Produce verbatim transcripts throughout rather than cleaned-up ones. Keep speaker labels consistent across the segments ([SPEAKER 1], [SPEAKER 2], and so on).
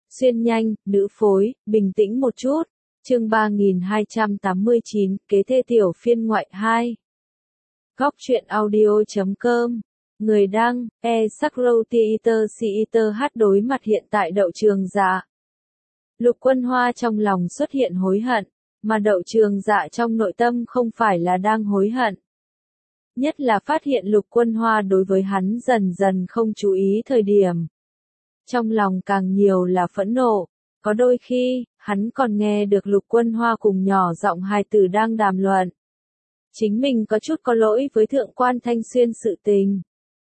[SPEAKER 1] Xuyên nhanh, nữ phối, bình tĩnh một chút. Chương ba nghìn hai trăm tám mươi chín, kế thê tiểu phiên ngoại hai. Góc truyện audio chấm com. Người đăng, e Sakro Theater Theater hát đối mặt hiện tại Đậu Trường Dạ. Lục Quân Hoa trong lòng xuất hiện hối hận, mà Đậu Trường Dạ trong nội tâm không phải là đang hối hận. Nhất là phát hiện Lục Quân Hoa đối với hắn dần dần không chú ý thời điểm. Trong lòng càng nhiều là phẫn nộ, có đôi khi, hắn còn nghe được Lục Quân Hoa cùng nhỏ giọng hài tử đang đàm luận. Chính mình có chút có lỗi với Thượng quan Thanh Xuyên sự tình.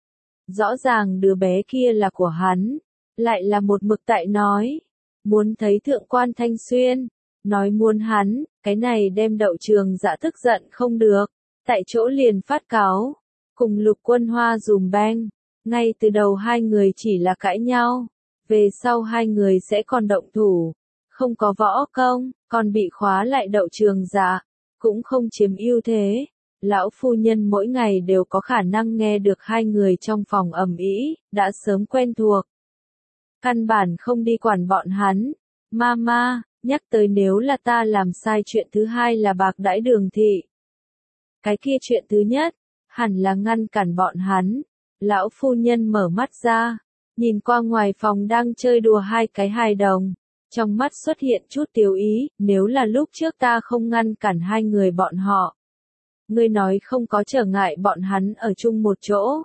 [SPEAKER 1] Rõ ràng đứa bé kia là của hắn, lại là một mực tại nói, muốn thấy Thượng quan Thanh Xuyên, nói muốn hắn, cái này đem Đậu Trường Dạ tức giận không được, tại chỗ liền phát cáo, cùng Lục Quân Hoa dùm beng, ngay từ đầu hai người chỉ là cãi nhau, về sau hai người sẽ còn động thủ, không có võ công, còn bị khóa lại Đậu Trường Dạ, cũng không chiếm ưu thế. Lão phu nhân mỗi ngày đều có khả năng nghe được hai người trong phòng ầm ĩ, đã sớm quen thuộc. Căn bản không đi quản bọn hắn. Mama, nhắc tới nếu là ta làm sai chuyện thứ hai là bạc đãi Đường thị. Cái kia chuyện thứ nhất, hẳn là ngăn cản bọn hắn. Lão phu nhân mở mắt ra, nhìn qua ngoài phòng đang chơi đùa hai cái hài đồng. Trong mắt xuất hiện chút tiêu ý, nếu là lúc trước ta không ngăn cản hai người bọn họ. Ngươi nói không có trở ngại bọn hắn ở chung một chỗ.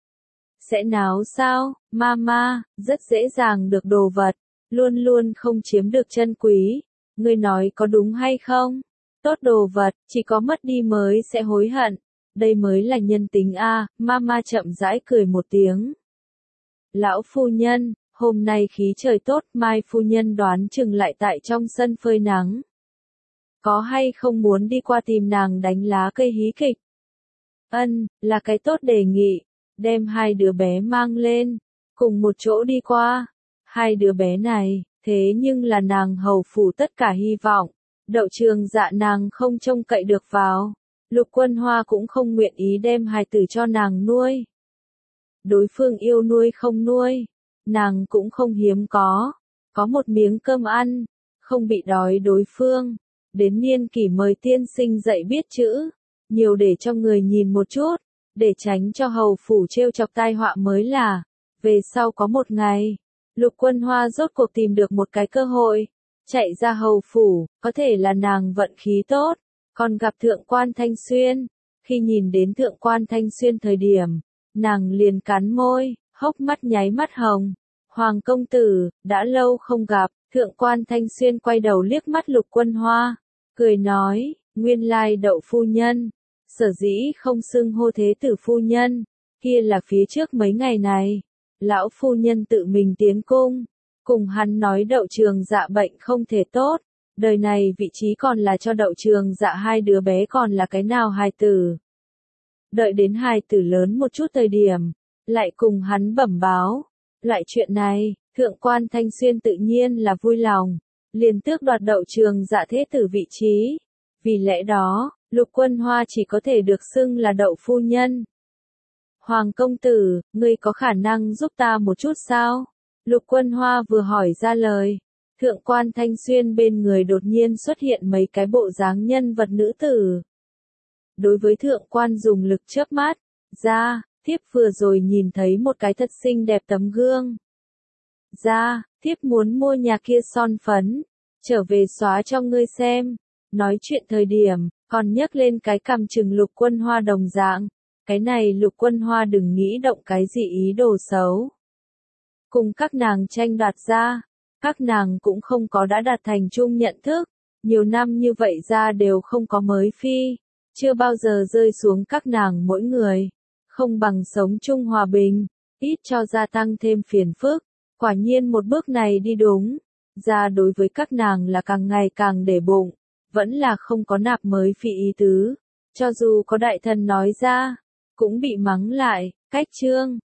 [SPEAKER 1] Sẽ náo sao, mama, rất dễ dàng được đồ vật, luôn luôn không chiếm được chân quý. Ngươi nói có đúng hay không? Tốt đồ vật, chỉ có mất đi mới sẽ hối hận. Đây mới là nhân tính a. Mama chậm rãi cười một tiếng. Lão phu nhân, hôm nay khí trời tốt, mai phu nhân đoán chừng lại tại trong sân phơi nắng. Có hay không muốn đi qua tìm nàng đánh lá cây hí kịch? Ân, là cái tốt đề nghị, đem hai đứa bé mang lên, cùng một chỗ đi qua. Hai đứa bé này, thế nhưng là nàng hầu phủ tất cả hy vọng, Đậu Trường Dạ nàng không trông cậy được vào, Lục Quân Hoa cũng không nguyện ý đem hài tử cho nàng nuôi. Đối phương yêu nuôi không nuôi, nàng cũng không hiếm có, có một miếng cơm ăn, không bị đói đối phương. Đến niên kỷ mời tiên sinh dạy biết chữ, nhiều để cho người nhìn một chút, để tránh cho hầu phủ trêu chọc tai họa mới là. Về sau có một ngày, Lục Quân Hoa rốt cuộc tìm được một cái cơ hội, chạy ra hầu phủ, có thể là nàng vận khí tốt, còn gặp Thượng quan Thanh Xuyên. Khi nhìn đến Thượng quan Thanh Xuyên thời điểm, nàng liền cắn môi, hốc mắt nháy mắt hồng. Hoàng công tử, đã lâu không gặp. Thượng quan Thanh Xuyên quay đầu liếc mắt Lục Quân Hoa, cười nói, nguyên lai Đậu phu nhân, sở dĩ không xưng hô thế tử phu nhân, kia là phía trước mấy ngày này, lão phu nhân tự mình tiến cung, cùng hắn nói Đậu Trường Dạ bệnh không thể tốt, đời này vị trí còn là cho Đậu Trường Dạ hai đứa bé còn là cái nào hài tử. Đợi đến hài tử lớn một chút thời điểm, lại cùng hắn bẩm báo, loại chuyện này. Thượng quan Thanh Xuyên tự nhiên là vui lòng, liền tước đoạt Đậu Trường Dạ thế tử vị trí. Vì lẽ đó, Lục Quân Hoa chỉ có thể được xưng là Đậu phu nhân. Hoàng công tử, ngươi có khả năng giúp ta một chút sao? Lục Quân Hoa vừa hỏi ra lời, Thượng quan Thanh Xuyên bên người đột nhiên xuất hiện mấy cái bộ dáng nhân vật nữ tử. Đối với Thượng quan dùng lực chớp mắt, ra, thiếp vừa rồi nhìn thấy một cái thật xinh đẹp tấm gương. Ra, thiếp muốn mua nhà kia son phấn, trở về xóa cho ngươi xem. Nói chuyện thời điểm, còn nhấc lên cái cằm chừng Lục Quân Hoa đồng dạng. Cái này Lục Quân Hoa đừng nghĩ động cái gì ý đồ xấu. Cùng các nàng tranh đoạt ra, các nàng cũng không có đã đạt thành chung nhận thức. Nhiều năm như vậy ra đều không có mới phi, chưa bao giờ rơi xuống các nàng mỗi người. Không bằng sống chung hòa bình, ít cho gia tăng thêm phiền phức. Quả nhiên một bước này đi đúng, ra đối với các nàng là càng ngày càng để bụng, vẫn là không có nạp mới phi ý tứ, cho dù có đại thần nói ra, cũng bị mắng lại, cách chương.